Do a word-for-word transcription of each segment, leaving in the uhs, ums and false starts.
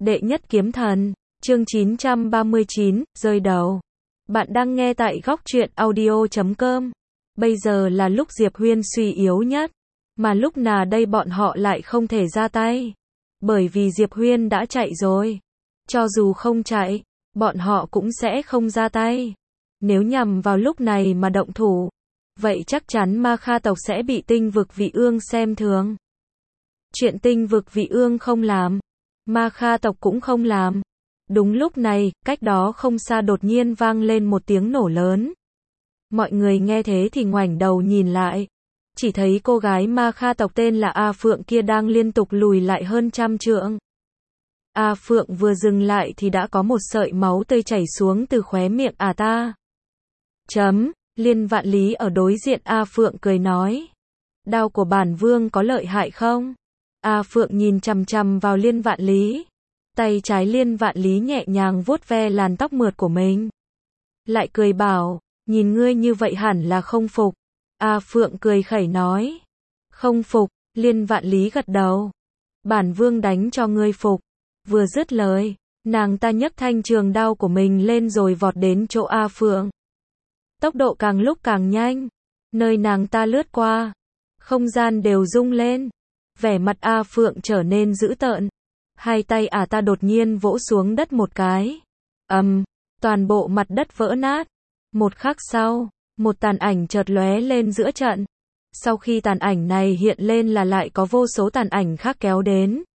Đệ nhất kiếm thần, chương chín trăm ba mươi chín, rơi đầu. Bạn đang nghe tại góc truyện audio chấm com. Bây giờ là lúc Diệp Huyên suy yếu nhất, mà lúc nào đây bọn họ lại không thể ra tay. Bởi vì Diệp Huyên đã chạy rồi. Cho dù không chạy, bọn họ cũng sẽ không ra tay. Nếu nhằm vào lúc này mà động thủ, vậy chắc chắn Ma Kha tộc sẽ bị Tinh vực Vị Ương xem thường. Chuyện Tinh vực Vị Ương không làm, Ma Kha tộc cũng không làm. Đúng lúc này, cách đó không xa đột nhiên vang lên một tiếng nổ lớn. Mọi người nghe thế thì ngoảnh đầu nhìn lại. Chỉ thấy cô gái Ma Kha tộc tên là A Phượng kia đang liên tục lùi lại hơn trăm trượng. A Phượng vừa dừng lại thì đã có một sợi máu tươi chảy xuống từ khóe miệng ả ta. Chấm, Liên Vạn Lý ở đối diện A Phượng cười nói. Đao của bản vương có lợi hại không? A Phượng nhìn chằm chằm vào Liên Vạn Lý. Tay trái Liên Vạn Lý nhẹ nhàng vuốt ve làn tóc mượt của mình. Lại cười bảo, nhìn ngươi như vậy hẳn là không phục. A Phượng cười khẩy nói. Không phục, Liên Vạn Lý gật đầu. Bản vương đánh cho ngươi phục. Vừa dứt lời, nàng ta nhấc thanh trường đao của mình lên rồi vọt đến chỗ A Phượng. Tốc độ càng lúc càng nhanh. Nơi nàng ta lướt qua, không gian đều rung lên. Vẻ mặt A Phượng trở nên dữ tợn. Hai tay ả ta đột nhiên vỗ xuống đất một cái. Ầm, um, toàn bộ mặt đất vỡ nát. Một khắc sau, một tàn ảnh chợt lóe lên giữa trận. Sau khi tàn ảnh này hiện lên là lại có vô số tàn ảnh khác kéo đến.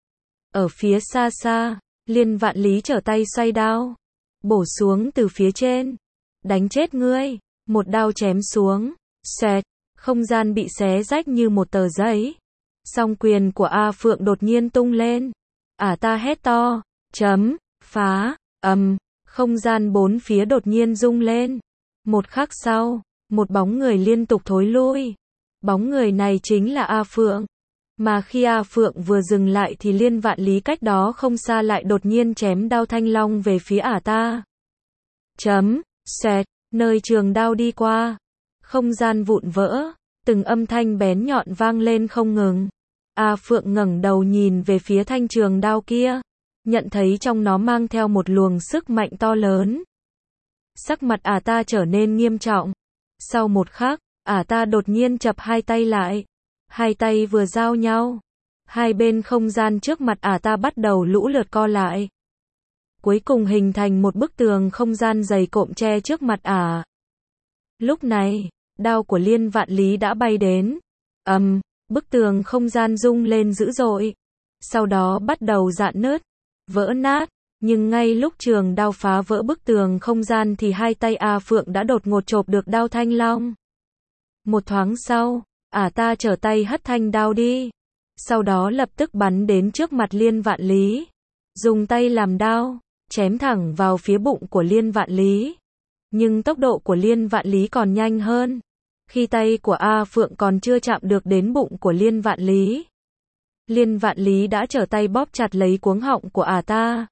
Ở phía xa xa, Liên Vạn Lý trở tay xoay đao, bổ xuống từ phía trên. Đánh chết ngươi, một đao chém xuống, xoẹt, không gian bị xé rách như một tờ giấy. Song quyền của A Phượng đột nhiên tung lên. Ả ta hét to, chấm, phá, ầm, um, không gian bốn phía đột nhiên rung lên. Một khắc sau, một bóng người liên tục thối lui. Bóng người này chính là A Phượng. Mà khi A Phượng vừa dừng lại thì Liên Vạn Lý cách đó không xa lại đột nhiên chém đao thanh long về phía ả ta. Chấm, xoẹt, nơi trường đao đi qua. Không gian vụn vỡ, từng âm thanh bén nhọn vang lên không ngừng. A Phượng ngẩng đầu nhìn về phía thanh trường đao kia, nhận thấy trong nó mang theo một luồng sức mạnh to lớn. Sắc mặt ả ta trở nên nghiêm trọng. Sau một khắc, ả ta đột nhiên chập hai tay lại. Hai tay vừa giao nhau, hai bên không gian trước mặt ả ta bắt đầu lũ lượt co lại. Cuối cùng hình thành một bức tường không gian dày cộm che trước mặt ả. Lúc này, đao của Liên Vạn Lý đã bay đến. Ầm, um, bức tường không gian rung lên dữ dội. Sau đó bắt đầu rạn nứt, vỡ nát. Nhưng ngay lúc trường đao phá vỡ bức tường không gian thì hai tay A Phượng đã đột ngột chộp được đao thanh long. Một thoáng sau, ả ta trở tay hất thanh đao đi. Sau đó lập tức bắn đến trước mặt Liên Vạn Lý. Dùng tay làm đao, chém thẳng vào phía bụng của Liên Vạn Lý. Nhưng tốc độ của Liên Vạn Lý còn nhanh hơn. Khi tay của A Phượng còn chưa chạm được đến bụng của Liên Vạn Lý, Liên Vạn Lý đã trở tay bóp chặt lấy cuống họng của ả ta.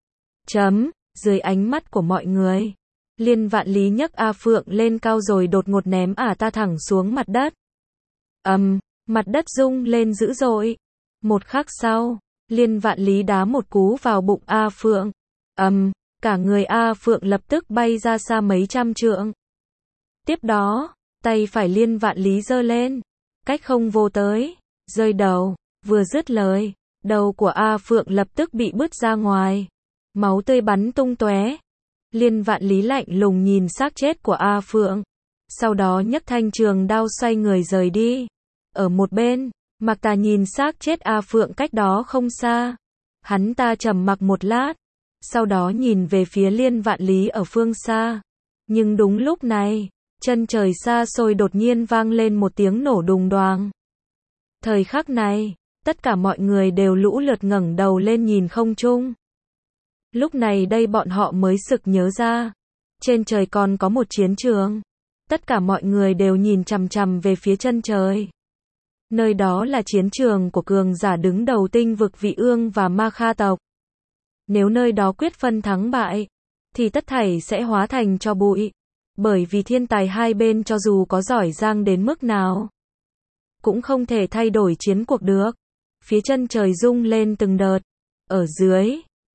Chấm, dưới ánh mắt của mọi người, Liên Vạn Lý nhấc A Phượng lên cao rồi đột ngột ném ả ta thẳng xuống mặt đất. Ầm, um, mặt đất rung lên dữ dội. Một khắc sau, Liên Vạn Lý đá một cú vào bụng A Phượng. Ầm, um, cả người A Phượng lập tức bay ra xa mấy trăm trượng. Tiếp đó, tay phải Liên Vạn Lý giơ lên, cách không vô tới, rơi đầu. Vừa dứt lời, đầu của A Phượng lập tức bị bứt ra ngoài, máu tươi bắn tung tóe. Liên Vạn Lý lạnh lùng nhìn xác chết của A Phượng, sau đó nhấc thanh trường đao xoay người rời đi. Ở một bên, Mạc Tà nhìn xác chết A Phượng cách đó không xa. Hắn ta trầm mặc một lát, sau đó nhìn về phía Liên Vạn Lý ở phương xa. Nhưng đúng lúc này, chân trời xa xôi đột nhiên vang lên một tiếng nổ đùng đoàng. Thời khắc này, tất cả mọi người đều lũ lượt ngẩng đầu lên nhìn không trung. Lúc này đây bọn họ mới sực nhớ ra, trên trời còn có một chiến trường. Tất cả mọi người đều nhìn chằm chằm về phía chân trời. Nơi đó là chiến trường của cường giả đứng đầu Tinh vực Vị Ương và Ma Kha tộc. Nếu nơi đó quyết phân thắng bại, thì tất thảy sẽ hóa thành tro bụi. Bởi vì thiên tài hai bên cho dù có giỏi giang đến mức nào, cũng không thể thay đổi chiến cuộc được. Phía chân trời rung lên từng đợt. Ở dưới,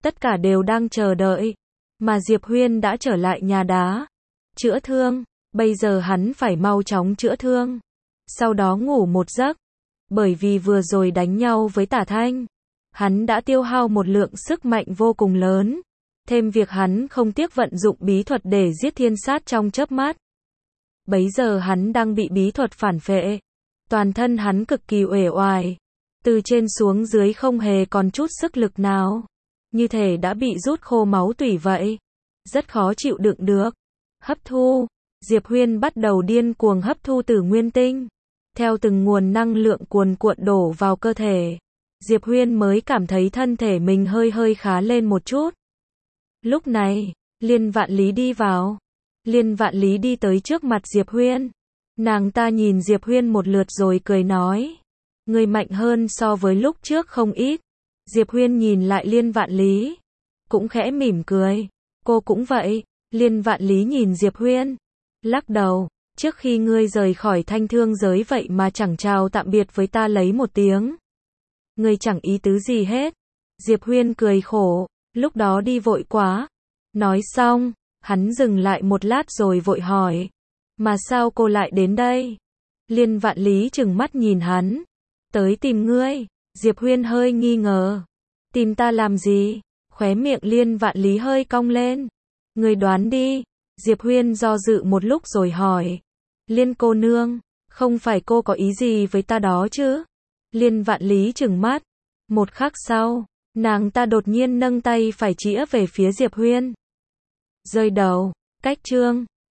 tất cả đều đang chờ đợi. Mà Diệp Huyên đã trở lại nhà đá. Chữa thương. Bây giờ hắn phải mau chóng chữa thương. Sau đó ngủ một giấc. Bởi vì vừa rồi đánh nhau với Tả Thanh. Hắn đã tiêu hao một lượng sức mạnh vô cùng lớn. Thêm việc hắn không tiếc vận dụng bí thuật để giết thiên sát trong chớp mắt. Bấy giờ hắn đang bị bí thuật phản phệ. Toàn thân hắn cực kỳ uể oải. Từ trên xuống dưới không hề còn chút sức lực nào. Như thể đã bị rút khô máu tủy vậy. Rất khó chịu đựng được. Hấp thu. Diệp Huyên bắt đầu điên cuồng hấp thu tử nguyên tinh. Theo từng nguồn năng lượng cuồn cuộn đổ vào cơ thể. Diệp Huyên mới cảm thấy thân thể mình hơi hơi khá lên một chút. Lúc này, Liên Vạn Lý đi vào. Liên Vạn Lý đi tới trước mặt Diệp Huyên. Nàng ta nhìn Diệp Huyên một lượt rồi cười nói. Người mạnh hơn so với lúc trước không ít. Diệp Huyên nhìn lại Liên Vạn Lý. Cũng khẽ mỉm cười. Cô cũng vậy. Liên Vạn Lý nhìn Diệp Huyên. Lắc đầu. Trước khi ngươi rời khỏi thanh thương giới vậy mà chẳng chào tạm biệt với ta lấy một tiếng. Ngươi chẳng ý tứ gì hết. Diệp Huyên cười khổ. Lúc đó đi vội quá. Nói xong, hắn dừng lại một lát rồi vội hỏi. Mà sao cô lại đến đây? Liên Vạn Lý trừng mắt nhìn hắn. Tới tìm ngươi. Diệp Huyên hơi nghi ngờ. Tìm ta làm gì? Khóe miệng Liên Vạn Lý hơi cong lên. Ngươi đoán đi. Diệp Huyên do dự một lúc rồi hỏi. Liên cô nương, không phải cô có ý gì với ta đó chứ? Liên Vạn Lý trừng mắt. Một khắc sau, nàng ta đột nhiên nâng tay phải chĩa về phía Diệp Huyên. Rơi đầu. Cách chương